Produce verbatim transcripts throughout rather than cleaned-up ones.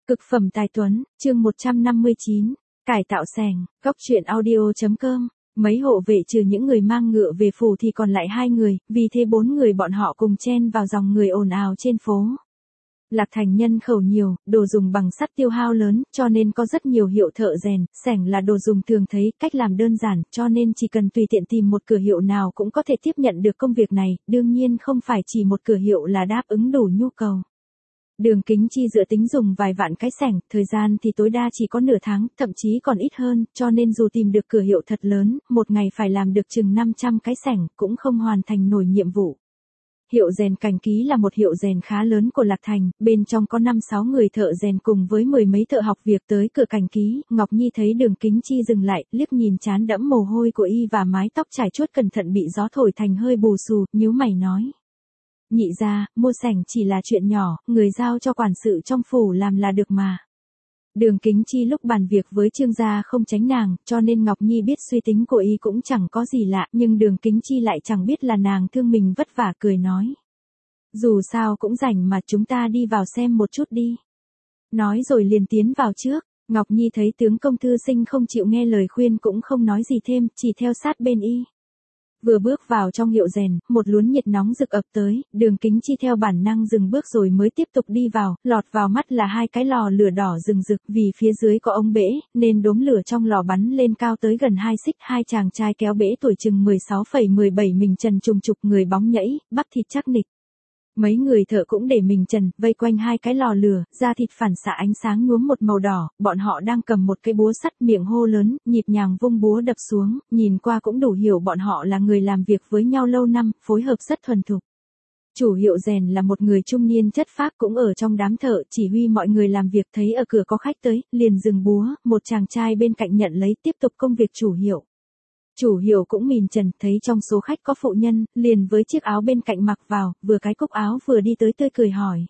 Cực phẩm tài tuấn, chương một trăm năm mươi chín, cải tạo xẻng, góc truyện audio.com. Mấy hộ vệ trừ những người mang ngựa về phủ thì còn lại hai người, vì thế bốn người bọn họ cùng chen vào dòng người ồn ào trên phố. Lạc Thành nhân khẩu nhiều, đồ dùng bằng sắt tiêu hao lớn, cho nên có rất nhiều hiệu thợ rèn, xẻng là đồ dùng thường thấy, cách làm đơn giản, cho nên chỉ cần tùy tiện tìm một cửa hiệu nào cũng có thể tiếp nhận được công việc này, đương nhiên không phải chỉ một cửa hiệu là đáp ứng đủ nhu cầu. Đường Kính Chi dự tính dùng vài vạn cái xẻng, thời gian thì tối đa chỉ có nửa tháng, thậm chí còn ít hơn, cho nên dù tìm được cửa hiệu thật lớn, một ngày phải làm được chừng năm trăm cái xẻng, cũng không hoàn thành nổi nhiệm vụ. Hiệu rèn Cảnh Ký là một hiệu rèn khá lớn của Lạc Thành, bên trong có năm sáu người thợ rèn cùng với mười mấy thợ học việc tới cửa Cảnh Ký. Ngọc Nhi thấy Đường Kính Chi dừng lại, liếc nhìn trán đẫm mồ hôi của y và mái tóc trải chuốt cẩn thận bị gió thổi thành hơi bù xù, nhíu mày nói. Nhị gia, mua xẻng chỉ là chuyện nhỏ, người giao cho quản sự trong phủ làm là được mà. Đường Kính Chi lúc bàn việc với Trương gia không tránh nàng, cho nên Ngọc Nhi biết suy tính của y cũng chẳng có gì lạ, nhưng Đường Kính Chi lại chẳng biết là nàng thương mình vất vả cười nói. Dù sao cũng rảnh mà, chúng ta đi vào xem một chút đi. Nói rồi liền tiến vào trước, Ngọc Nhi thấy tướng công thư sinh không chịu nghe lời khuyên cũng không nói gì thêm, chỉ theo sát bên y. Vừa bước vào trong hiệu rèn, một luốn nhiệt nóng rực ập tới, Đường Kính Chi theo bản năng dừng bước rồi mới tiếp tục đi vào, lọt vào mắt là hai cái lò lửa đỏ rừng rực, vì phía dưới có ống bể, nên đốm lửa trong lò bắn lên cao tới gần hai xích, hai chàng trai kéo bể tuổi chừng mười sáu phẩy mười bảy mình trần trùng trục, người bóng nhẫy, bắp thịt chắc nịch. Mấy người thợ cũng để mình trần, vây quanh hai cái lò lửa, da thịt phản xạ ánh sáng nhuốm một màu đỏ, bọn họ đang cầm một cái búa sắt, miệng hô lớn, nhịp nhàng vung búa đập xuống, nhìn qua cũng đủ hiểu bọn họ là người làm việc với nhau lâu năm, phối hợp rất thuần thục. Chủ hiệu rèn là một người trung niên chất phác cũng ở trong đám thợ, chỉ huy mọi người làm việc, thấy ở cửa có khách tới, liền dừng búa, một chàng trai bên cạnh nhận lấy tiếp tục công việc chủ hiệu. Chủ hiệu cũng mìn trần, thấy trong số khách có phụ nhân, liền với chiếc áo bên cạnh mặc vào, vừa cái cúc áo vừa đi tới tươi cười hỏi.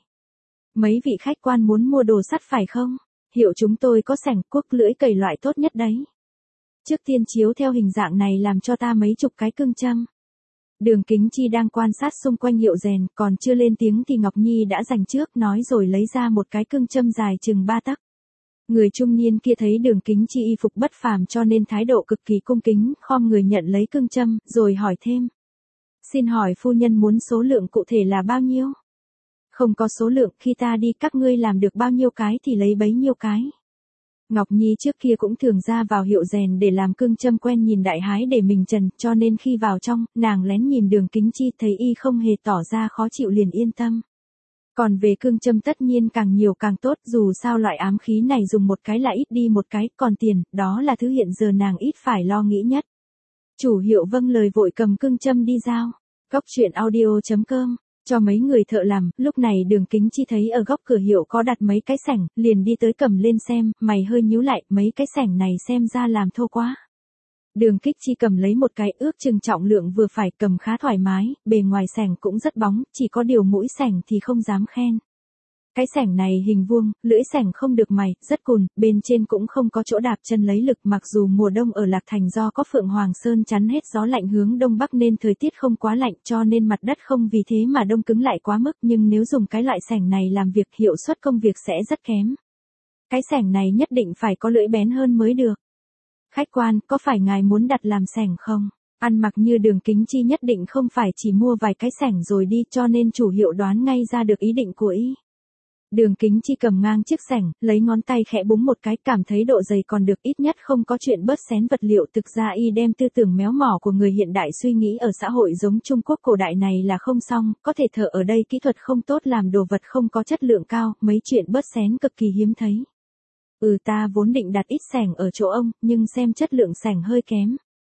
Mấy vị khách quan muốn mua đồ sắt phải không? Hiệu chúng tôi có xẻng, cuốc, lưỡi cày loại tốt nhất đấy. Trước tiên chiếu theo hình dạng này làm cho ta mấy chục cái cương châm. Đường Kính Chi đang quan sát xung quanh hiệu rèn, còn chưa lên tiếng thì Ngọc Nhi đã giành trước, nói rồi lấy ra một cái cương châm dài chừng ba tấc. Người trung niên kia thấy Đường Kính Chi y phục bất phàm cho nên thái độ cực kỳ cung kính, khom người nhận lấy cương châm, rồi hỏi thêm. Xin hỏi phu nhân muốn số lượng cụ thể là bao nhiêu? Không có số lượng, khi ta đi các ngươi làm được bao nhiêu cái thì lấy bấy nhiêu cái. Ngọc Nhi trước kia cũng thường ra vào hiệu rèn để làm cương châm, quen nhìn đại hái để mình trần, cho nên khi vào trong, nàng lén nhìn Đường Kính Chi thấy y không hề tỏ ra khó chịu liền yên tâm. Còn về cương châm tất nhiên càng nhiều càng tốt, dù sao loại ám khí này dùng một cái là ít đi một cái, còn tiền, đó là thứ hiện giờ nàng ít phải lo nghĩ nhất. Chủ hiệu vâng lời vội cầm cương châm đi giao. Góc truyện audio.com, cho mấy người thợ làm, lúc này Đường Kính Chi thấy ở góc cửa hiệu có đặt mấy cái xẻng, liền đi tới cầm lên xem, mày hơi nhíu lại, mấy cái xẻng này xem ra làm thô quá. Đường Kích Chi cầm lấy một cái, ước chừng trọng lượng vừa phải, cầm khá thoải mái, bề ngoài xẻng cũng rất bóng, chỉ có điều mũi xẻng thì không dám khen. Cái xẻng này hình vuông, lưỡi xẻng không được mày, rất cùn, bên trên cũng không có chỗ đạp chân lấy lực, mặc dù mùa đông ở Lạc Thành do có Phượng Hoàng Sơn chắn hết gió lạnh hướng đông bắc nên thời tiết không quá lạnh, cho nên mặt đất không vì thế mà đông cứng lại quá mức, nhưng nếu dùng cái loại xẻng này làm việc, hiệu suất công việc sẽ rất kém. Cái xẻng này nhất định phải có lưỡi bén hơn mới được. Khách quan, có phải ngài muốn đặt làm xẻng không? Ăn mặc như Đường Kính Chi nhất định không phải chỉ mua vài cái xẻng rồi đi, cho nên chủ hiệu đoán ngay ra được ý định của y. Đường Kính Chi cầm ngang chiếc xẻng, lấy ngón tay khẽ búng một cái, cảm thấy độ dày còn được, ít nhất không có chuyện bớt xén vật liệu. Thực ra y đem tư tưởng méo mỏ của người hiện đại suy nghĩ ở xã hội giống Trung Quốc cổ đại này là không xong, có thể thợ ở đây kỹ thuật không tốt, làm đồ vật không có chất lượng cao, mấy chuyện bớt xén cực kỳ hiếm thấy. Ừ, ta vốn định đặt ít xẻng ở chỗ ông, nhưng xem chất lượng xẻng hơi kém.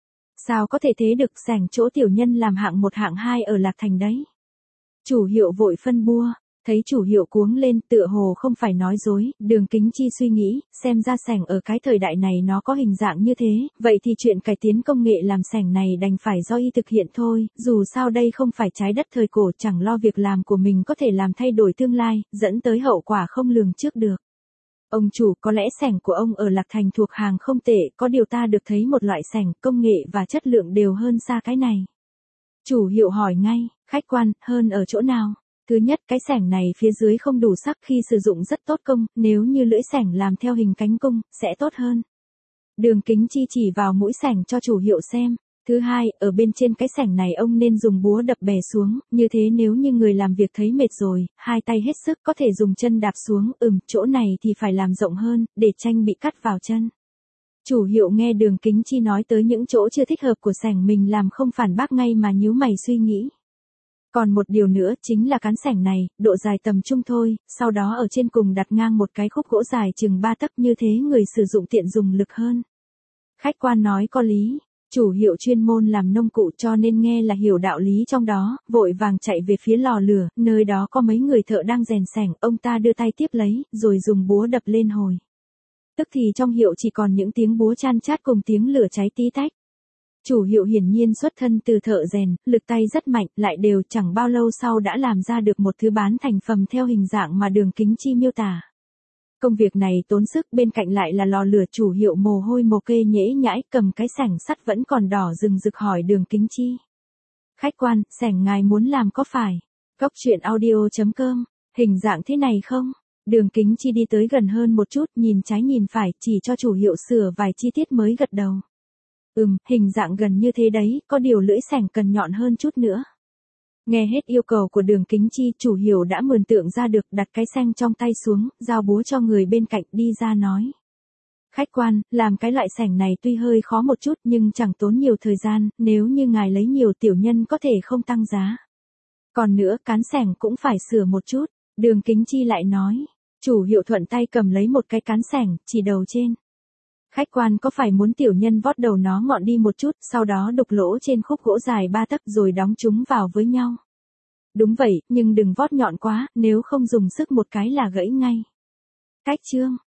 Sao có thể thế được, xẻng chỗ tiểu nhân làm hạng một hạng hai ở Lạc Thành đấy. Chủ hiệu vội phân bua, thấy chủ hiệu cuống lên, tựa hồ không phải nói dối. Đường Kính Chi suy nghĩ, xem ra xẻng ở cái thời đại này nó có hình dạng như thế, vậy thì chuyện cải tiến công nghệ làm xẻng này đành phải do y thực hiện thôi, dù sao đây không phải trái đất thời cổ, chẳng lo việc làm của mình có thể làm thay đổi tương lai, dẫn tới hậu quả không lường trước được. Ông chủ, có lẽ xẻng của ông ở Lạc Thành thuộc hàng không tệ, có điều ta được thấy một loại xẻng, công nghệ và chất lượng đều hơn xa cái này. Chủ hiệu hỏi ngay, khách quan, hơn ở chỗ nào? Thứ nhất, cái xẻng này phía dưới không đủ sắc khi sử dụng rất tốt công, nếu như lưỡi xẻng làm theo hình cánh cung, sẽ tốt hơn. Đường Kính Chi chỉ vào mũi xẻng cho chủ hiệu xem. Thứ hai, ở bên trên cái xẻng này ông nên dùng búa đập bè xuống, như thế nếu như người làm việc thấy mệt rồi, hai tay hết sức có thể dùng chân đạp xuống, ừm, chỗ này thì phải làm rộng hơn, để tranh bị cắt vào chân. Chủ hiệu nghe Đường Kính Chi nói tới những chỗ chưa thích hợp của xẻng mình làm không phản bác ngay mà nhíu mày suy nghĩ. Còn một điều nữa chính là cán xẻng này, độ dài tầm trung thôi, sau đó ở trên cùng đặt ngang một cái khúc gỗ dài chừng ba tấc, như thế người sử dụng tiện dùng lực hơn. Khách quan nói có lý. Chủ hiệu chuyên môn làm nông cụ cho nên nghe là hiểu đạo lý trong đó, vội vàng chạy về phía lò lửa, nơi đó có mấy người thợ đang rèn xẻng, ông ta đưa tay tiếp lấy, rồi dùng búa đập lên hồi. Tức thì trong hiệu chỉ còn những tiếng búa chan chát cùng tiếng lửa cháy tí tách. Chủ hiệu hiển nhiên xuất thân từ thợ rèn, lực tay rất mạnh, lại đều chẳng bao lâu sau đã làm ra được một thứ bán thành phẩm theo hình dạng mà Đường Kính Chi miêu tả. Công việc này tốn sức, bên cạnh lại là lò lửa. Chủ hiệu mồ hôi mồ kê nhễ nhãi cầm cái xẻng sắt vẫn còn đỏ rừng rực hỏi Đường Kính Chi. Khách quan, xẻng ngài muốn làm có phải Góc truyện audio chấm com hình dạng thế này không? Đường Kính Chi đi tới gần hơn một chút, nhìn trái nhìn phải, chỉ cho chủ hiệu sửa vài chi tiết mới gật đầu. Ừm, hình dạng gần như thế đấy, có điều lưỡi xẻng cần nhọn hơn chút nữa. Nghe hết yêu cầu của Đường Kính Chi, chủ hiệu đã mường tượng ra được, đặt cái xẻng trong tay xuống, giao búa cho người bên cạnh, đi ra nói. Khách quan, làm cái loại xẻng này tuy hơi khó một chút nhưng chẳng tốn nhiều thời gian, nếu như ngài lấy nhiều tiểu nhân có thể không tăng giá. Còn nữa, cán xẻng cũng phải sửa một chút. Đường Kính Chi lại nói. Chủ hiệu thuận tay cầm lấy một cái cán xẻng, chỉ đầu trên. Khách quan có phải muốn tiểu nhân vót đầu nó ngọn đi một chút, sau đó đục lỗ trên khúc gỗ dài ba tấc rồi đóng chúng vào với nhau? Đúng vậy, nhưng đừng vót nhọn quá, nếu không dùng sức một cái là gãy ngay. Cách chương